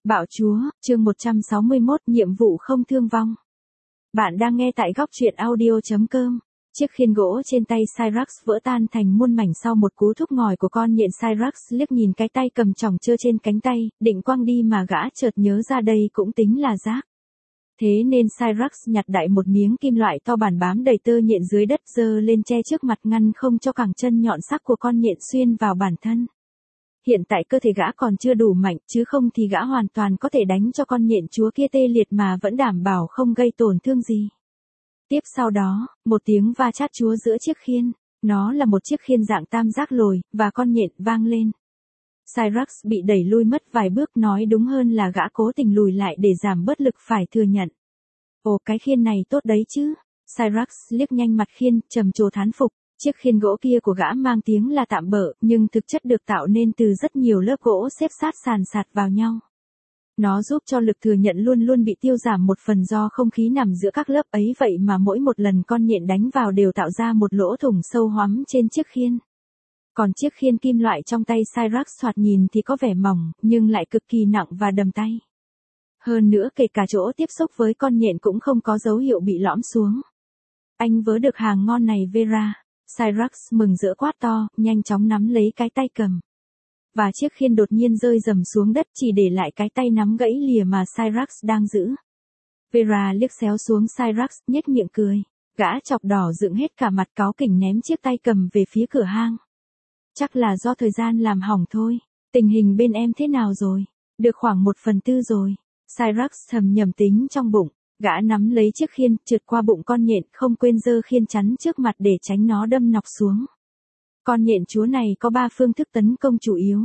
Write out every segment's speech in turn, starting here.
Bạo chúa, chương 161, nhiệm vụ không thương vong. Bạn đang nghe tại góc truyện audio.com. Chiếc khiên gỗ trên tay Cyrax vỡ tan thành muôn mảnh sau một cú thúc ngòi của con nhện. Cyrax liếc nhìn cái tay cầm chỏng trơ trên cánh tay, định quăng đi mà gã chợt nhớ ra đây cũng tính là rác. Thế nên Cyrax nhặt đại một miếng kim loại to bản bám đầy tơ nhện dưới đất giơ lên che trước mặt ngăn không cho cẳng chân nhọn sắc của con nhện xuyên vào bản thân. Hiện tại cơ thể gã còn chưa đủ mạnh, chứ không thì gã hoàn toàn có thể đánh cho con nhện chúa kia tê liệt mà vẫn đảm bảo không gây tổn thương gì. Tiếp sau đó, một tiếng va chát chúa giữa chiếc khiên, nó là một chiếc khiên dạng tam giác lồi, và con nhện vang lên. Cyrax bị đẩy lui mất vài bước, nói đúng hơn là gã cố tình lùi lại để giảm bớt lực phải thừa nhận. Ồ, cái khiên này tốt đấy chứ. Cyrax liếc nhanh mặt khiên, trầm trồ thán phục. Chiếc khiên gỗ kia của gã mang tiếng là tạm bợ, nhưng thực chất được tạo nên từ rất nhiều lớp gỗ xếp sát sàn sạt vào nhau. Nó giúp cho lực thừa nhận luôn luôn bị tiêu giảm một phần do không khí nằm giữa các lớp ấy, vậy mà mỗi một lần con nhện đánh vào đều tạo ra một lỗ thủng sâu hoắm trên chiếc khiên. Còn chiếc khiên kim loại trong tay Cyrax thoạt nhìn thì có vẻ mỏng, nhưng lại cực kỳ nặng và đầm tay. Hơn nữa kể cả chỗ tiếp xúc với con nhện cũng không có dấu hiệu bị lõm xuống. Anh vớ được hàng ngon này Vera. Cyrax mừng rỡ quát to, nhanh chóng nắm lấy cái tay cầm. Và chiếc khiên đột nhiên rơi rầm xuống đất, chỉ để lại cái tay nắm gãy lìa mà Cyrax đang giữ. Vera liếc xéo xuống Cyrax, nhếch miệng cười. Gã chọc đỏ dựng hết cả mặt, cáu kỉnh ném chiếc tay cầm về phía cửa hang. Chắc là do thời gian làm hỏng thôi. Tình hình bên em thế nào rồi? Được khoảng 1/4 rồi. Cyrax thầm nhầm tính trong bụng. Gã nắm lấy chiếc khiên, trượt qua bụng con nhện, không quên giơ khiên chắn trước mặt để tránh nó đâm nọc xuống. Con nhện chúa này có 3 phương thức tấn công chủ yếu.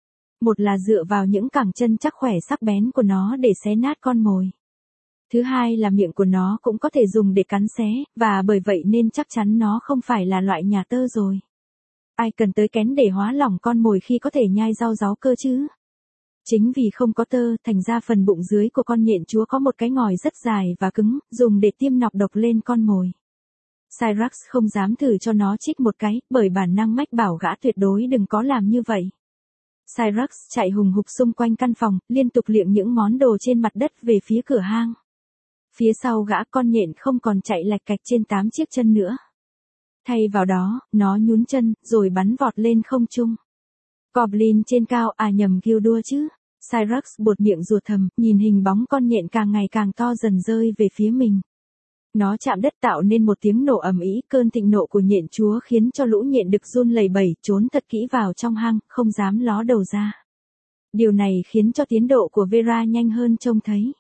Một là dựa vào những cẳng chân chắc khỏe sắc bén của nó để xé nát con mồi. Thứ hai là miệng của nó cũng có thể dùng để cắn xé, và bởi vậy nên chắc chắn nó không phải là loại nhà tơ rồi. Ai cần tới kén để hóa lỏng con mồi khi có thể nhai rau ráu cơ chứ? Chính vì không có tơ, thành ra phần bụng dưới của con nhện chúa có một cái ngòi rất dài và cứng, dùng để tiêm nọc độc lên con mồi. Cyrax không dám thử cho nó chích một cái, bởi bản năng mách bảo gã tuyệt đối đừng có làm như vậy. Cyrax chạy hùng hục xung quanh căn phòng, liên tục liệng những món đồ trên mặt đất về phía cửa hang. Phía sau gã, con nhện không còn chạy lạch cạch trên 8 chiếc chân nữa. Thay vào đó, nó nhún chân, rồi bắn vọt lên không trung. Goblin trên cao, nhầm Gildur chứ. Cyrax buột miệng rủa thầm, nhìn hình bóng con nhện càng ngày càng to dần rơi về phía mình. Nó chạm đất tạo nên một tiếng nổ ầm ĩ, cơn thịnh nộ của nhện chúa khiến cho lũ nhện đực run lẩy bẩy, trốn thật kỹ vào trong hang, không dám ló đầu ra. Điều này khiến cho tiến độ của Vera nhanh hơn trông thấy.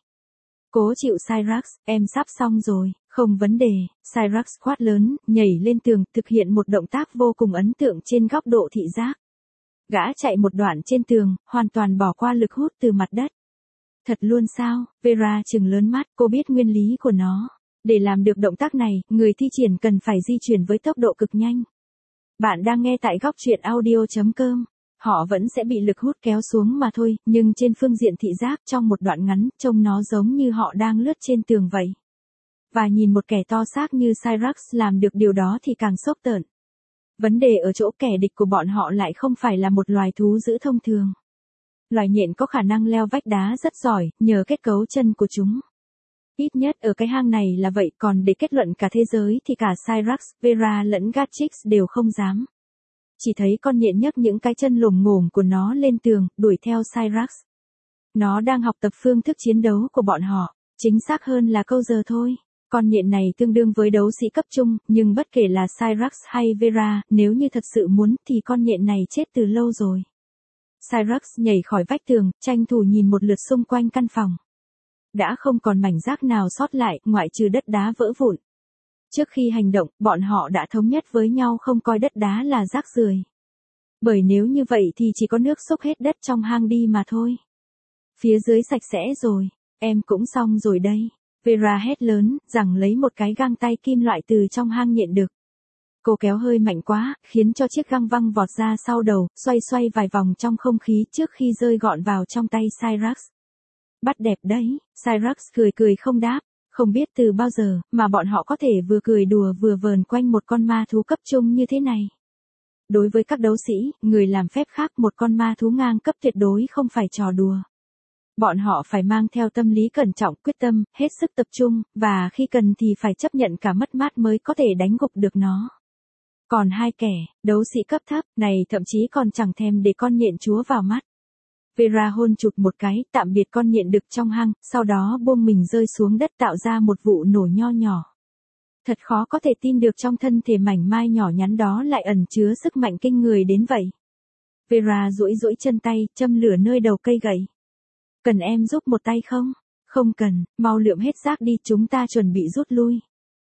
Cố chịu Cyrax, em sắp xong rồi, không vấn đề. Cyrax quát lớn, nhảy lên tường, thực hiện một động tác vô cùng ấn tượng trên góc độ thị giác. Gã chạy một đoạn trên tường, hoàn toàn bỏ qua lực hút từ mặt đất. Thật luôn sao? Vera trừng lớn mắt, cô biết nguyên lý của nó. Để làm được động tác này, người thi triển cần phải di chuyển với tốc độ cực nhanh. Bạn đang nghe tại góc truyện audio.com. Họ vẫn sẽ bị lực hút kéo xuống mà thôi, nhưng trên phương diện thị giác trong một đoạn ngắn, trông nó giống như họ đang lướt trên tường vậy. Và nhìn một kẻ to xác như Cyrax làm được điều đó thì càng sốc tợn. Vấn đề ở chỗ kẻ địch của bọn họ lại không phải là một loài thú dữ thông thường. Loài nhện có khả năng leo vách đá rất giỏi, nhờ kết cấu chân của chúng. Ít nhất ở cái hang này là vậy, còn để kết luận cả thế giới thì cả Cyrax, Vera lẫn Gatrix đều không dám. Chỉ thấy con nhện nhấc những cái chân lồm ngồm của nó lên tường, đuổi theo Cyrax. Nó đang học tập phương thức chiến đấu của bọn họ, chính xác hơn là câu giờ thôi. Con nhện này tương đương với đấu sĩ cấp trung, nhưng bất kể là Cyrax hay Vera, nếu như thật sự muốn thì con nhện này chết từ lâu rồi. Cyrax nhảy khỏi vách tường, tranh thủ nhìn một lượt xung quanh căn phòng. Đã không còn mảnh rác nào sót lại, ngoại trừ đất đá vỡ vụn. Trước khi hành động, bọn họ đã thống nhất với nhau không coi đất đá là rác rưởi. Bởi nếu như vậy thì chỉ có nước xúc hết đất trong hang đi mà thôi. Phía dưới sạch sẽ rồi, em cũng xong rồi đây. Vera hét lớn, giằng lấy một cái găng tay kim loại từ trong hang nhện đực. Cô kéo hơi mạnh quá, khiến cho chiếc găng văng vọt ra sau đầu, xoay xoay vài vòng trong không khí trước khi rơi gọn vào trong tay Cyrax. Bắt đẹp đấy, Cyrax cười cười không đáp. Không biết từ bao giờ mà bọn họ có thể vừa cười đùa vừa vờn quanh một con ma thú cấp trung như thế này. Đối với các đấu sĩ, người làm phép khác, một con ma thú ngang cấp tuyệt đối không phải trò đùa. Bọn họ phải mang theo tâm lý cẩn trọng, quyết tâm, hết sức tập trung, và khi cần thì phải chấp nhận cả mất mát mới có thể đánh gục được nó. Còn hai kẻ, đấu sĩ cấp thấp, này thậm chí còn chẳng thèm để con nhện chúa vào mắt. Vera hôn chụp một cái, tạm biệt con nhện đực trong hang, sau đó buông mình rơi xuống đất tạo ra một vụ nổ nho nhỏ. Thật khó có thể tin được trong thân thể mảnh mai nhỏ nhắn đó lại ẩn chứa sức mạnh kinh người đến vậy. Vera duỗi duỗi chân tay, châm lửa nơi đầu cây gậy. Cần em giúp một tay không? Không cần, mau lượm hết rác đi, chúng ta chuẩn bị rút lui.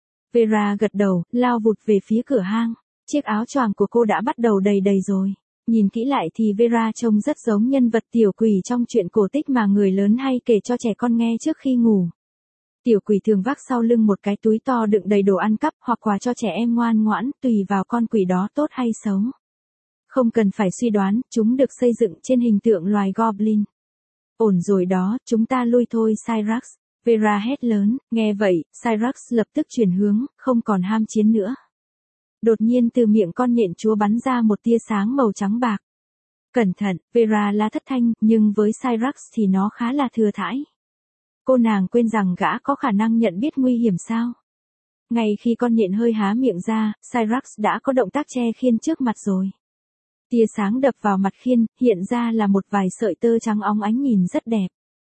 Vera gật đầu, lao vụt về phía cửa hang. Chiếc áo choàng của cô đã bắt đầu đầy đầy rồi. Nhìn kỹ lại thì Vera trông rất giống nhân vật tiểu quỷ trong truyện cổ tích mà người lớn hay kể cho trẻ con nghe trước khi ngủ. Tiểu quỷ thường vác sau lưng một cái túi to đựng đầy đồ ăn cắp hoặc quà cho trẻ em ngoan ngoãn, tùy vào con quỷ đó tốt hay xấu. Không cần phải suy đoán, chúng được xây dựng trên hình tượng loài goblin. Ổn rồi đó, chúng ta lui thôi Cyrax. Vera hét lớn, nghe vậy, Cyrax lập tức chuyển hướng, không còn ham chiến nữa. Đột nhiên từ miệng con nhện chúa bắn ra một tia sáng màu trắng bạc. Cẩn thận, Vera la thất thanh, nhưng với Cyrax thì nó khá là thừa thãi. Cô nàng quên rằng gã có khả năng nhận biết nguy hiểm sao. Ngay khi con nhện hơi há miệng ra, Cyrax đã có động tác che khiên trước mặt rồi. Tia sáng đập vào mặt khiên, hiện ra là một vài sợi tơ trắng óng ánh nhìn rất đẹp.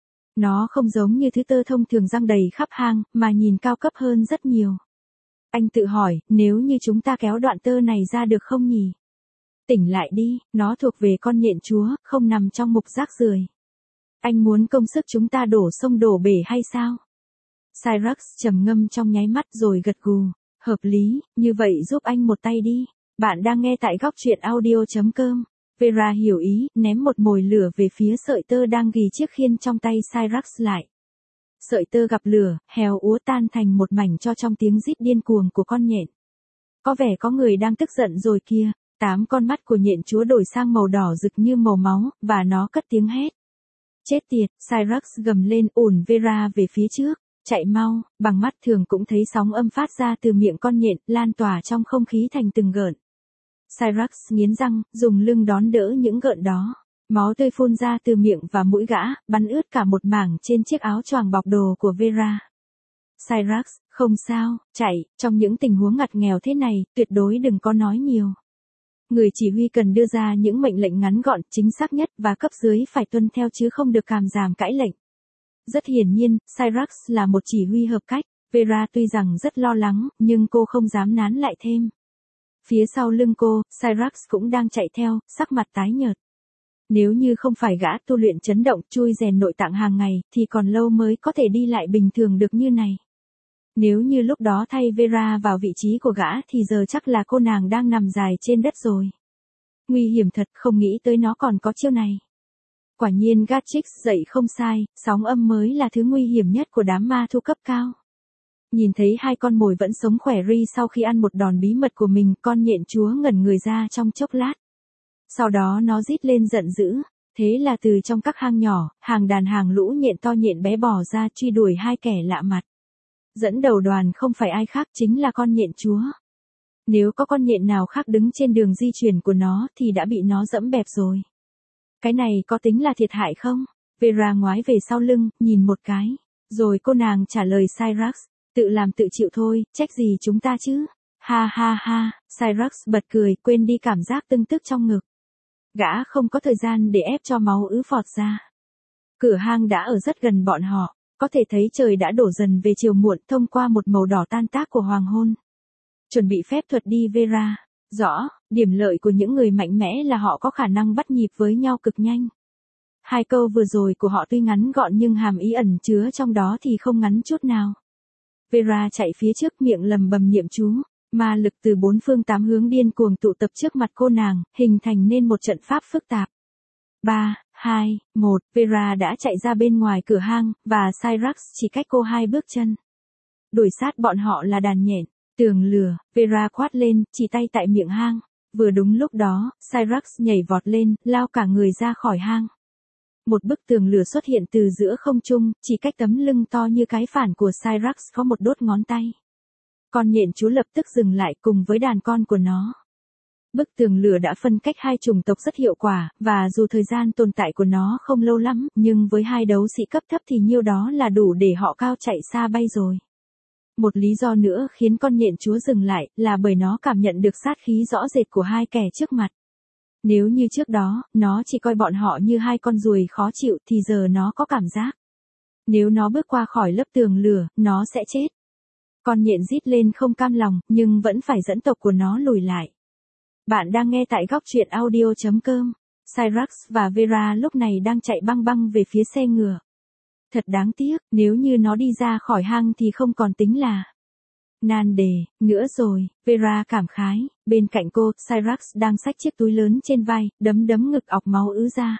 Nó không giống như thứ tơ thông thường giăng đầy khắp hang, mà nhìn cao cấp hơn rất nhiều. Anh tự hỏi, nếu như chúng ta kéo đoạn tơ này ra được không nhỉ? Tỉnh lại đi, nó thuộc về con nhện chúa, không nằm trong mục rác rưởi. Anh muốn công sức chúng ta đổ sông đổ bể hay sao? Cyrax trầm ngâm trong nháy mắt rồi gật gù. Hợp lý, như vậy giúp anh một tay đi. Bạn đang nghe tại góc truyện audio.com. Vera hiểu ý, ném một mồi lửa về phía sợi tơ đang ghì chiếc khiên trong tay Cyrax lại. Sợi tơ gặp lửa, héo úa tan thành một mảnh cho trong tiếng rít điên cuồng của con nhện. Có vẻ có người đang tức giận rồi kia. 8 con mắt của nhện chúa đổi sang màu đỏ rực như màu máu, và nó cất tiếng hét. Chết tiệt, Cyrax gầm lên ủn Vera về phía trước. Chạy mau, bằng mắt thường cũng thấy sóng âm phát ra từ miệng con nhện, lan tỏa trong không khí thành từng gợn. Cyrax nghiến răng, dùng lưng đón đỡ những gợn đó. Máu tươi phun ra từ miệng và mũi gã, bắn ướt cả một mảng trên chiếc áo choàng bọc đồ của Vera. Cyrax, không sao, chạy, trong những tình huống ngặt nghèo thế này, tuyệt đối đừng có nói nhiều. Người chỉ huy cần đưa ra những mệnh lệnh ngắn gọn, chính xác nhất và cấp dưới phải tuân theo chứ không được càm ràm cãi lệnh. Rất hiển nhiên, Cyrax là một chỉ huy hợp cách. Vera tuy rằng rất lo lắng, nhưng cô không dám nán lại thêm. Phía sau lưng cô, Cyrax cũng đang chạy theo, sắc mặt tái nhợt. Nếu như không phải gã tu luyện chấn động chui rèn nội tạng hàng ngày, thì còn lâu mới có thể đi lại bình thường được như này. Nếu như lúc đó thay Vera vào vị trí của gã thì giờ chắc là cô nàng đang nằm dài trên đất rồi. Nguy hiểm thật, không nghĩ tới nó còn có chiêu này. Quả nhiên Gatrix dạy không sai, sóng âm mới là thứ nguy hiểm nhất của đám ma thu cấp cao. Nhìn thấy hai con mồi vẫn sống khỏe ri sau khi ăn một đòn bí mật của mình, con nhện chúa ngẩn người ra trong chốc lát. Sau đó nó rít lên giận dữ, thế là từ trong các hang nhỏ, hàng đàn hàng lũ nhện to nhện bé bò ra truy đuổi hai kẻ lạ mặt. Dẫn đầu đoàn không phải ai khác chính là con nhện chúa. Nếu có con nhện nào khác đứng trên đường di chuyển của nó thì đã bị nó dẫm bẹp rồi. Cái này có tính là thiệt hại không? Vera ngoái về sau lưng, nhìn một cái. Rồi cô nàng trả lời Cyrax, tự làm tự chịu thôi, trách gì chúng ta chứ? Ha ha ha, Cyrax bật cười, quên đi cảm giác tưng tức trong ngực. Gã không có thời gian để ép cho máu ứ phọt ra. Cửa hang đã ở rất gần bọn họ, có thể thấy trời đã đổ dần về chiều muộn thông qua một màu đỏ tan tác của hoàng hôn. Chuẩn bị phép thuật đi Vera. Rõ, điểm lợi của những người mạnh mẽ là họ có khả năng bắt nhịp với nhau cực nhanh. Hai câu vừa rồi của họ tuy ngắn gọn nhưng hàm ý ẩn chứa trong đó thì không ngắn chút nào. Vera chạy phía trước miệng lầm bầm niệm chú, ma lực từ 4 phương 8 hướng điên cuồng tụ tập trước mặt cô nàng, hình thành nên một trận pháp phức tạp. 3, 2, 1, Vera đã chạy ra bên ngoài cửa hang, và Cyrax chỉ cách cô 2 bước chân. Đuổi sát bọn họ là đàn nhện. Tường lửa, Vera quát lên, chỉ tay tại miệng hang. Vừa đúng lúc đó, Cyrax nhảy vọt lên, lao cả người ra khỏi hang. Một bức tường lửa xuất hiện từ giữa không trung, chỉ cách tấm lưng to như cái phản của Cyrax có một đốt ngón tay. Con nhện chúa lập tức dừng lại cùng với đàn con của nó. Bức tường lửa đã phân cách hai chủng tộc rất hiệu quả, và dù thời gian tồn tại của nó không lâu lắm, nhưng với hai đấu sĩ cấp thấp thì nhiêu đó là đủ để họ cao chạy xa bay rồi. Một lý do nữa khiến con nhện chúa dừng lại, là bởi nó cảm nhận được sát khí rõ rệt của hai kẻ trước mặt. Nếu như trước đó, nó chỉ coi bọn họ như hai con ruồi khó chịu thì giờ nó có cảm giác. Nếu nó bước qua khỏi lớp tường lửa, nó sẽ chết. Con nhện rít lên không cam lòng, nhưng vẫn phải dẫn tộc của nó lùi lại. Bạn đang nghe tại góc truyện audio.com. Cyrax và Vera lúc này đang chạy băng băng về phía xe ngựa. Thật đáng tiếc, nếu như nó đi ra khỏi hang thì không còn tính là nan đề nữa rồi, Vera cảm khái. Bên cạnh cô, Cyrax đang xách chiếc túi lớn trên vai, đấm đấm ngực ọc máu ứ ra.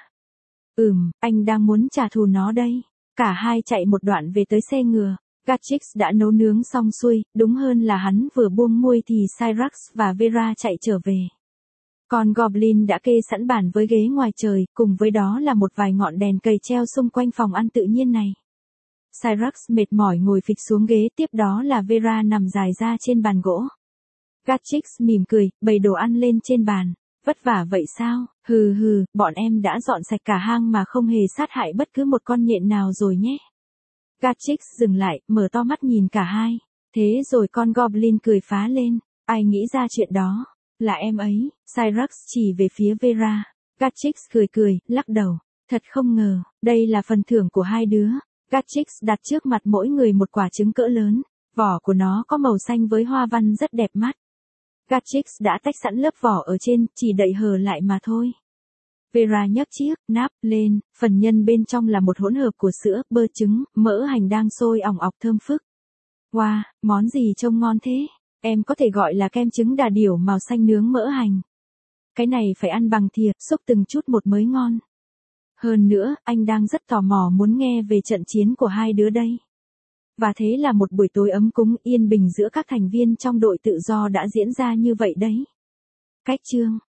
Anh đang muốn trả thù nó đây. Cả hai chạy một đoạn về tới xe ngựa. Gatchix đã nấu nướng xong xuôi, đúng hơn là hắn vừa buông muôi thì Cyrax và Vera chạy trở về. Con Goblin đã kê sẵn bàn với ghế ngoài trời, cùng với đó là một vài ngọn đèn cầy treo xung quanh phòng ăn tự nhiên này. Cyrax mệt mỏi ngồi phịch xuống ghế, tiếp đó là Vera nằm dài ra trên bàn gỗ. Gatchix mỉm cười, bày đồ ăn lên trên bàn. Vất vả vậy sao? Hừ, bọn em đã dọn sạch cả hang mà không hề sát hại bất cứ một con nhện nào rồi nhé. Gatchix dừng lại, mở to mắt nhìn cả hai. Thế rồi con Goblin cười phá lên. Ai nghĩ ra chuyện đó? Là em ấy. Cyrax chỉ về phía Vera. Gatchix cười, lắc đầu. Thật không ngờ, đây là phần thưởng của hai đứa. Gatchix đặt trước mặt mỗi người một quả trứng cỡ lớn. Vỏ của nó có màu xanh với hoa văn rất đẹp mắt. Gatchix đã tách sẵn lớp vỏ ở trên, chỉ đậy hờ lại mà thôi. Vera nhấc chiếc nắp lên, phần nhân bên trong là một hỗn hợp của sữa, bơ, trứng, mỡ hành đang sôi ỏng ọc thơm phức. Wow, món gì trông ngon thế? Em có thể gọi là kem trứng đà điểu màu xanh nướng mỡ hành. Cái này phải ăn bằng thìa, xúc từng chút một mới ngon. Hơn nữa, anh đang rất tò mò muốn nghe về trận chiến của hai đứa đây. Và thế là một buổi tối ấm cúng yên bình giữa các thành viên trong đội tự do đã diễn ra như vậy đấy. Cách chương